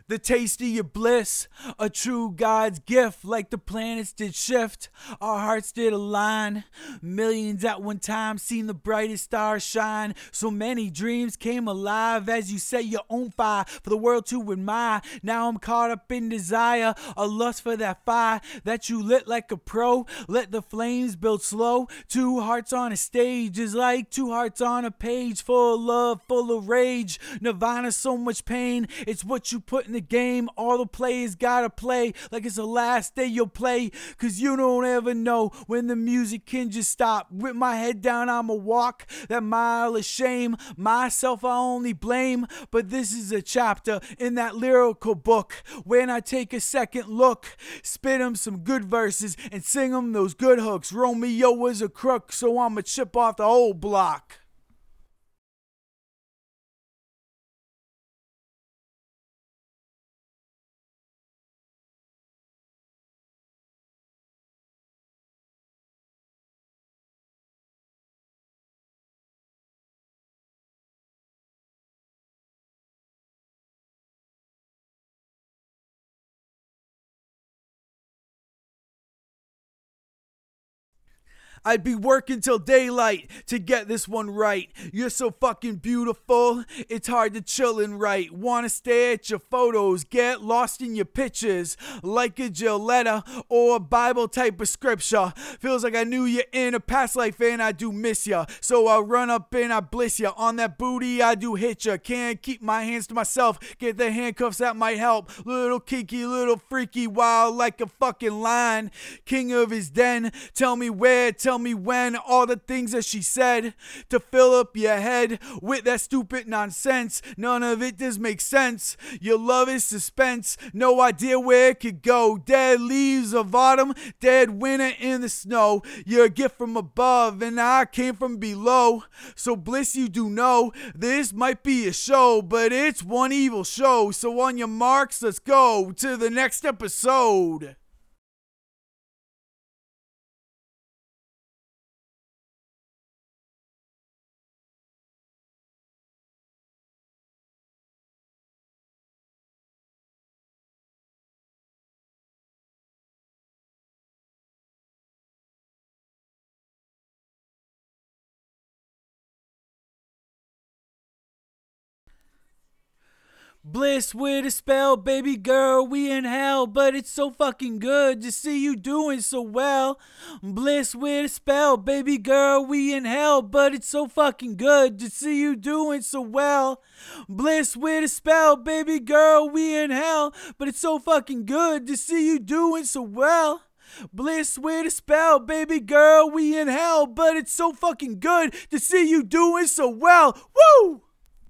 The taste of your bliss, a true God's gift. Like the planets did shift, our hearts did align. Millions at one time seen the brightest stars shine. So many dreams came alive as you set your own fire for the world to admire. Now I'm caught up in desire, a lust for that fire that you lit like a pro. Let the flames build slow. Two hearts on a stage is like two hearts on a page, full of love, full of rage. Nirvana, so much pain, it's what you put in the game. All the players gotta play like it's the last day you'll play, cause you don't ever know when the music can just stop. With my head down I'ma walk that mile of shame. Myself I only blame, but this is a chapter in that lyrical book. When I take a second look, spit 'em some good verses and sing 'em those good hooks. Romeo was a crook, so I'ma chip off the whole block. I'd be working till daylight to get this one right. You're so fucking beautiful, it's hard to chill and write. Wanna stare at your photos, get lost in your pictures, like a Gilletta or a Bible type of scripture. Feels like I knew you in a past life and I do miss ya. So I run up and I bliss ya. On that booty I do hit ya. Can't keep my hands to myself, get the handcuffs that might help. Little kinky, little freaky, wild like a fucking lion. King of his den, tell me where, tell me when, all the things that she said to fill up your head with that stupid nonsense. None of it does make sense. Your love is suspense, no idea where it could go. Dead leaves of autumn, dead winter in the snow. You're a gift from above and I came from below. So bliss, you do know this might be a show, but it's one evil show. So on your marks, let's go to the next episode. Bliss with a spell, baby girl, we in hell, but it's so fucking good to see you doing so well. Bliss with a spell, baby girl, we in hell, but it's so fucking good to see you doing so well. Bliss with a spell, baby girl, we in hell, but it's so fucking good to see you doing so well. Bliss with a spell, baby girl, we in hell, but it's so fucking good to see you doing so well. Woo!